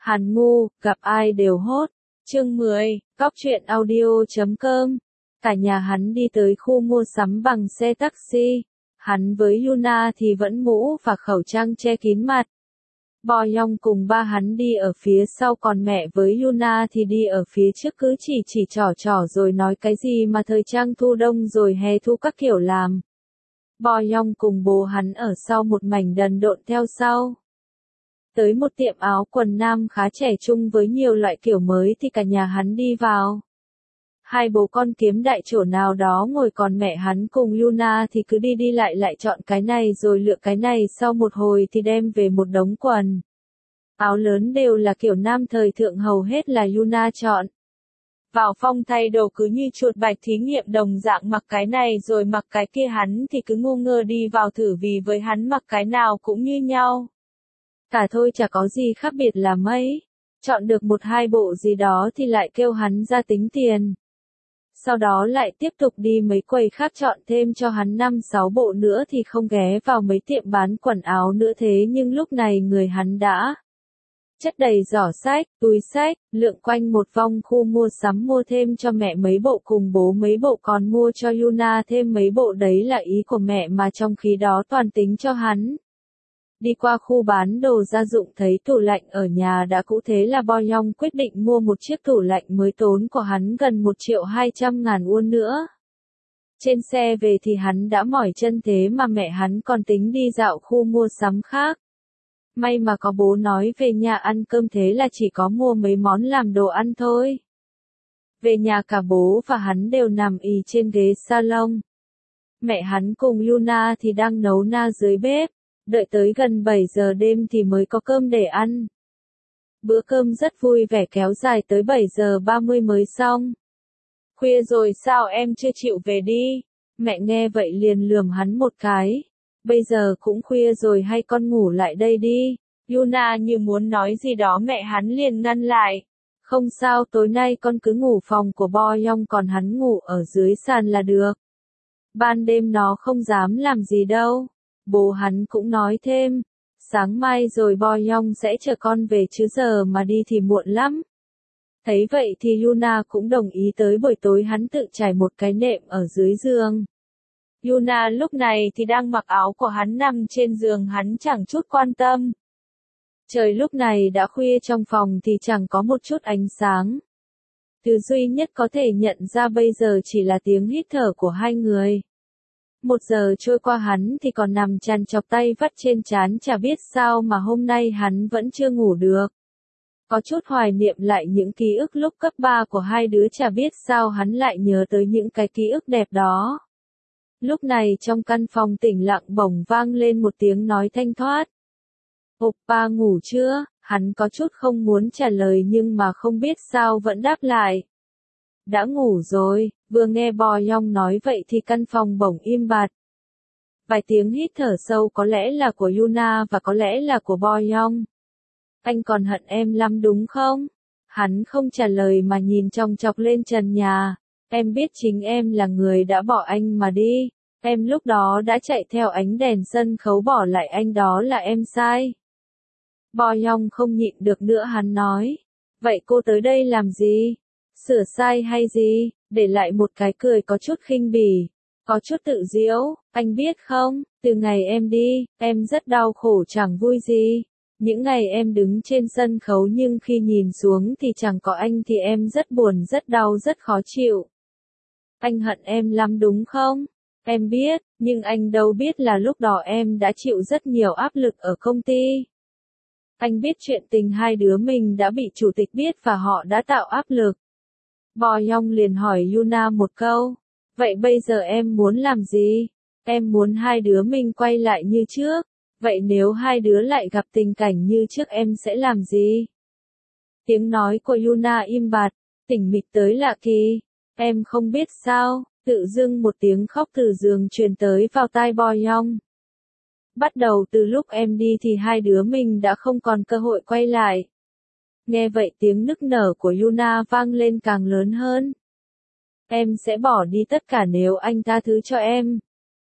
Hàn ngu, gặp ai đều hốt. Chương 10, Góc truyện audio.com. Cả nhà hắn đi tới khu mua sắm bằng xe taxi. Hắn với Yuna thì vẫn mũ và khẩu trang che kín mặt. Bo Young cùng ba hắn đi ở phía sau, còn mẹ với Yuna thì đi ở phía trước, cứ chỉ trỏ rồi nói cái gì mà thời trang thu đông rồi hè thu các kiểu làm. Bo Young cùng bố hắn ở sau một mảnh đần độn theo sau. Tới một tiệm áo quần nam khá trẻ trung với nhiều loại kiểu mới thì cả nhà hắn đi vào. Hai bố con kiếm đại chỗ nào đó ngồi, còn mẹ hắn cùng Yuna thì cứ đi lại chọn cái này rồi lựa cái này, sau một hồi thì đem về một đống quần. Áo lớn đều là kiểu nam thời thượng, hầu hết là Yuna chọn. Vào phòng thay đồ cứ như chuột bạch thí nghiệm đồng dạng, mặc cái này rồi mặc cái kia, hắn thì cứ ngu ngơ đi vào thử, vì với hắn mặc cái nào cũng như nhau. Cả thôi chả có gì khác biệt là mấy. Chọn được một hai bộ gì đó thì lại kêu hắn ra tính tiền. Sau đó lại tiếp tục đi mấy quầy khác chọn thêm cho hắn 5-6 bộ nữa thì không ghé vào mấy tiệm bán quần áo nữa. Thế nhưng lúc này người hắn đã chất đầy giỏ sách, túi sách, lượn quanh một vòng khu mua sắm, mua thêm cho mẹ mấy bộ cùng bố mấy bộ, còn mua cho Yuna thêm mấy bộ. Đấy là ý của mẹ mà trong khi đó toàn tính cho hắn. Đi qua khu bán đồ gia dụng thấy tủ lạnh ở nhà đã cũ, thế là Bo Young quyết định mua một chiếc tủ lạnh mới, tốn của hắn gần 1.200.000 won nữa. Trên xe về thì hắn đã mỏi chân, thế mà mẹ hắn còn tính đi dạo khu mua sắm khác. May mà có bố nói về nhà ăn cơm, thế là chỉ có mua mấy món làm đồ ăn thôi. Về nhà cả bố và hắn đều nằm ì trên ghế salon. Mẹ hắn cùng Yuna thì đang nấu na dưới bếp. Đợi tới gần 7 giờ đêm thì mới có cơm để ăn. Bữa cơm rất vui vẻ kéo dài tới 7 giờ 30 mới xong. Khuya rồi sao em chưa chịu về đi? Mẹ nghe vậy liền lườm hắn một cái. Bây giờ cũng khuya rồi, hay con ngủ lại đây đi. Yuna như muốn nói gì đó, mẹ hắn liền ngăn lại. Không sao, tối nay con cứ ngủ phòng của Bo Young, còn hắn ngủ ở dưới sàn là được. Ban đêm nó không dám làm gì đâu. Bố hắn cũng nói thêm, sáng mai rồi Bo Young sẽ chờ con về, chứ giờ mà đi thì muộn lắm. Thấy vậy thì Yuna cũng đồng ý, tới buổi tối hắn tự trải một cái nệm ở dưới giường. Yuna lúc này thì đang mặc áo của hắn nằm trên giường, hắn chẳng chút quan tâm. Trời lúc này đã khuya, trong phòng thì chẳng có một chút ánh sáng. Thứ duy nhất có thể nhận ra bây giờ chỉ là tiếng hít thở của hai người. 1 giờ trôi qua hắn thì còn nằm chằn chọc, tay vắt trên trán, chả biết sao mà hôm nay hắn vẫn chưa ngủ được. Có chút hoài niệm lại những ký ức lúc cấp 3 của hai đứa, chả biết sao hắn lại nhớ tới những cái ký ức đẹp đó. Lúc này trong căn phòng tĩnh lặng bỗng vang lên một tiếng nói thanh thoát. Oppa ngủ chưa? Hắn có chút không muốn trả lời nhưng mà không biết sao vẫn đáp lại. Đã ngủ rồi. Vừa nghe Bo Young nói vậy thì căn phòng bỗng im bặt. Vài tiếng hít thở sâu, có lẽ là của Yuna và có lẽ là của Bo Young. Anh còn hận em lắm đúng không? Hắn không trả lời mà nhìn chòng chọc lên trần nhà. Em biết chính em là người đã bỏ anh mà đi. Em lúc đó đã chạy theo ánh đèn sân khấu bỏ lại anh, đó là em sai. Bo Young không nhịn được nữa, hắn nói. Vậy cô tới đây làm gì? Sửa sai hay gì? Để lại một cái cười có chút khinh bỉ, có chút tự giễu. Anh biết không, từ ngày em đi, em rất đau khổ chẳng vui gì. Những ngày em đứng trên sân khấu nhưng khi nhìn xuống thì chẳng có anh thì em rất buồn, rất đau, rất khó chịu. Anh hận em lắm đúng không? Em biết, nhưng anh đâu biết là lúc đó em đã chịu rất nhiều áp lực ở công ty. Anh biết chuyện tình hai đứa mình đã bị chủ tịch biết và họ đã tạo áp lực. Bo Young liền hỏi Yuna một câu. Vậy bây giờ em muốn làm gì? Em muốn hai đứa mình quay lại như trước. Vậy nếu hai đứa lại gặp tình cảnh như trước em sẽ làm gì? Tiếng nói của Yuna im bặt, tĩnh mịch tới lạ kỳ. Em không biết sao? Tự dưng một tiếng khóc từ giường truyền tới vào tai Bo Young. Bắt đầu từ lúc em đi thì hai đứa mình đã không còn cơ hội quay lại. Nghe vậy tiếng nức nở của Yuna vang lên càng lớn hơn. Em sẽ bỏ đi tất cả nếu anh tha thứ cho em.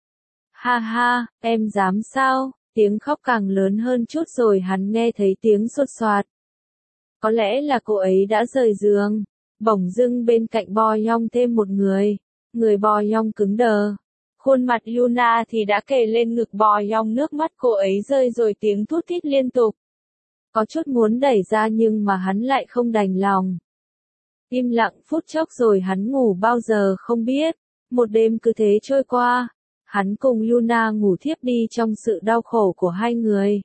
Ha ha, em dám sao? Tiếng khóc càng lớn hơn chút rồi hắn nghe thấy tiếng sột soạt. Có lẽ là cô ấy đã rời giường. Bỗng dưng bên cạnh Bo Young thêm một người. Người Bo Young cứng đờ. Khuôn mặt Yuna thì đã kề lên ngực Bo Young, nước mắt cô ấy rơi rồi tiếng thút thít liên tục. Có chút muốn đẩy ra nhưng mà hắn lại không đành lòng. Im lặng phút chốc rồi hắn ngủ bao giờ không biết. Một đêm cứ thế trôi qua. Hắn cùng Yuna ngủ thiếp đi trong sự đau khổ của hai người.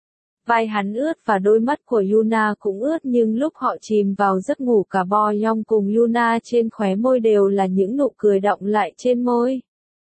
Vai hắn ướt và đôi mắt của Yuna cũng ướt, nhưng lúc họ chìm vào giấc ngủ cả Bo Young cùng Yuna trên khóe môi đều là những nụ cười đọng lại trên môi.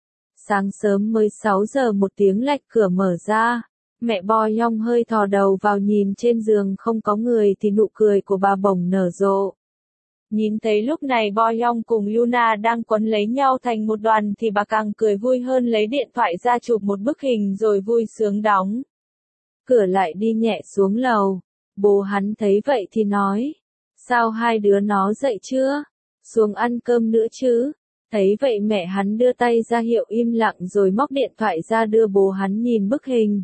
Sáng sớm mới 6 giờ một tiếng lạch cửa mở ra. Mẹ Bo Young hơi thò đầu vào nhìn trên giường không có người thì nụ cười của bà bỗng nở rộ. Nhìn thấy lúc này Bo Young cùng Yuna đang quấn lấy nhau thành một đoàn thì bà càng cười vui hơn, lấy điện thoại ra chụp một bức hình rồi vui sướng đóng cửa lại đi nhẹ xuống lầu. Bố hắn thấy vậy thì nói, sao hai đứa nó dậy chưa? Xuống ăn cơm nữa chứ? Thấy vậy mẹ hắn đưa tay ra hiệu im lặng rồi móc điện thoại ra đưa bố hắn nhìn bức hình.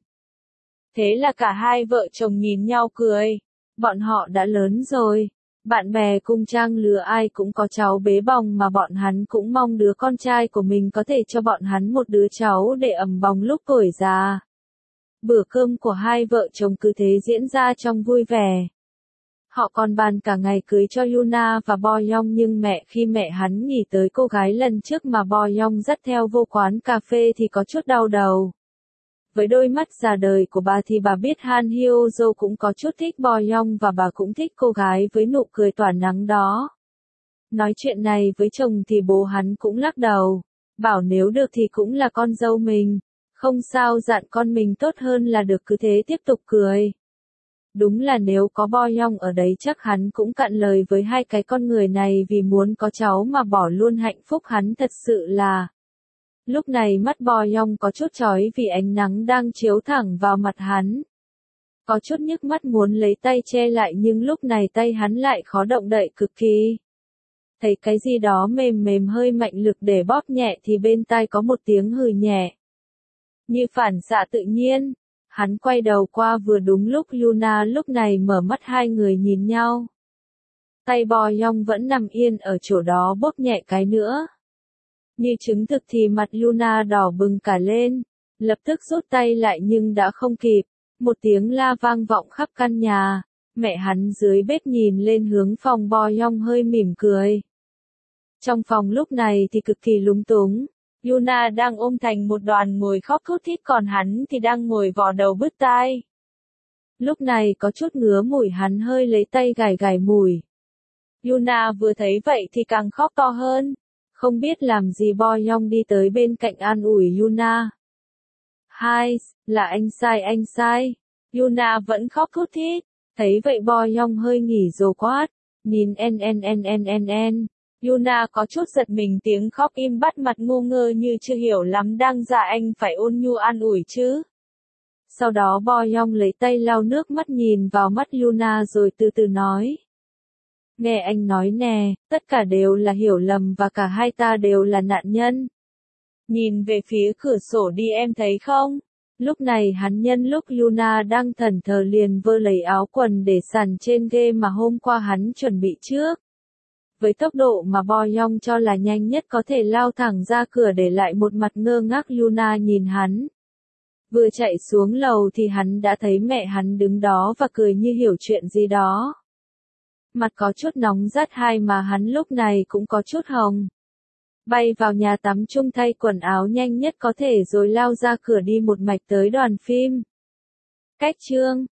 Thế là cả hai vợ chồng nhìn nhau cười. Bọn họ đã lớn rồi. Bạn bè cùng trang lứa ai cũng có cháu bế bỏng, mà bọn hắn cũng mong đứa con trai của mình có thể cho bọn hắn một đứa cháu để ẵm bồng lúc tuổi già. Bữa cơm của hai vợ chồng cứ thế diễn ra trong vui vẻ. Họ còn bàn cả ngày cưới cho Yuna và Bo Young, nhưng khi mẹ hắn nghĩ tới cô gái lần trước mà Bo Young dắt theo vô quán cà phê thì có chút đau đầu. Với đôi mắt già đời của bà thì bà biết Han Hyo Jo cũng có chút thích Bo Young và bà cũng thích cô gái với nụ cười tỏa nắng đó. Nói chuyện này với chồng thì bố hắn cũng lắc đầu, bảo nếu được thì cũng là con dâu mình. Không sao, dặn con mình tốt hơn là được, cứ thế tiếp tục cười. Đúng là nếu có Bo Young ở đấy chắc hắn cũng cạn lời với hai cái con người này vì muốn có cháu mà bỏ luôn hạnh phúc hắn thật sự là. Lúc này mắt Bo Young có chút chói vì ánh nắng đang chiếu thẳng vào mặt hắn. Có chút nhức mắt muốn lấy tay che lại nhưng lúc này tay hắn lại khó động đậy cực kỳ. Thấy cái gì đó mềm mềm hơi mạnh lực để bóp nhẹ thì bên tai có một tiếng hừ nhẹ. Như phản xạ tự nhiên, hắn quay đầu qua vừa đúng lúc Yuna lúc này mở mắt, hai người nhìn nhau. Tay Bo Young vẫn nằm yên ở chỗ đó bóp nhẹ cái nữa. Như chứng thực thì mặt Yuna đỏ bừng cả lên, lập tức rút tay lại nhưng đã không kịp. Một tiếng la vang vọng khắp căn nhà, mẹ hắn dưới bếp nhìn lên hướng phòng Bo Young hơi mỉm cười. Trong phòng lúc này thì cực kỳ lúng túng. Yuna đang ôm thành một đoàn ngồi khóc thút thít, còn hắn thì đang ngồi vò đầu bứt tai. Lúc này có chút ngứa mũi, hắn hơi lấy tay gài gài mũi. Yuna vừa thấy vậy thì càng khóc to hơn. Không biết làm gì Bo Young đi tới bên cạnh an ủi Yuna. Hai, là anh sai. Yuna vẫn khóc thút thít. Thấy vậy Bo Young hơi nghỉ rồi quát. Nhìn en. Yuna có chút giật mình, tiếng khóc im bặt, mặt ngu ngơ như chưa hiểu lắm, đang dạ anh phải ôn nhu an ủi chứ. Sau đó Bo Young lấy tay lau nước mắt nhìn vào mắt Yuna rồi từ từ nói. Nghe anh nói nè, tất cả đều là hiểu lầm và cả hai ta đều là nạn nhân. Nhìn về phía cửa sổ đi, em thấy không? Lúc này hắn nhân lúc Yuna đang thẫn thờ liền vơ lấy áo quần để sàn trên ghê mà hôm qua hắn chuẩn bị trước. Với tốc độ mà Bo Young cho là nhanh nhất có thể lao thẳng ra cửa để lại một mặt ngơ ngác Yuna nhìn hắn. Vừa chạy xuống lầu thì hắn đã thấy mẹ hắn đứng đó và cười như hiểu chuyện gì đó. Mặt có chút nóng rát, hai mà hắn lúc này cũng có chút hồng. Bay vào nhà tắm chung thay quần áo nhanh nhất có thể rồi lao ra cửa đi một mạch tới đoàn phim. Cách chương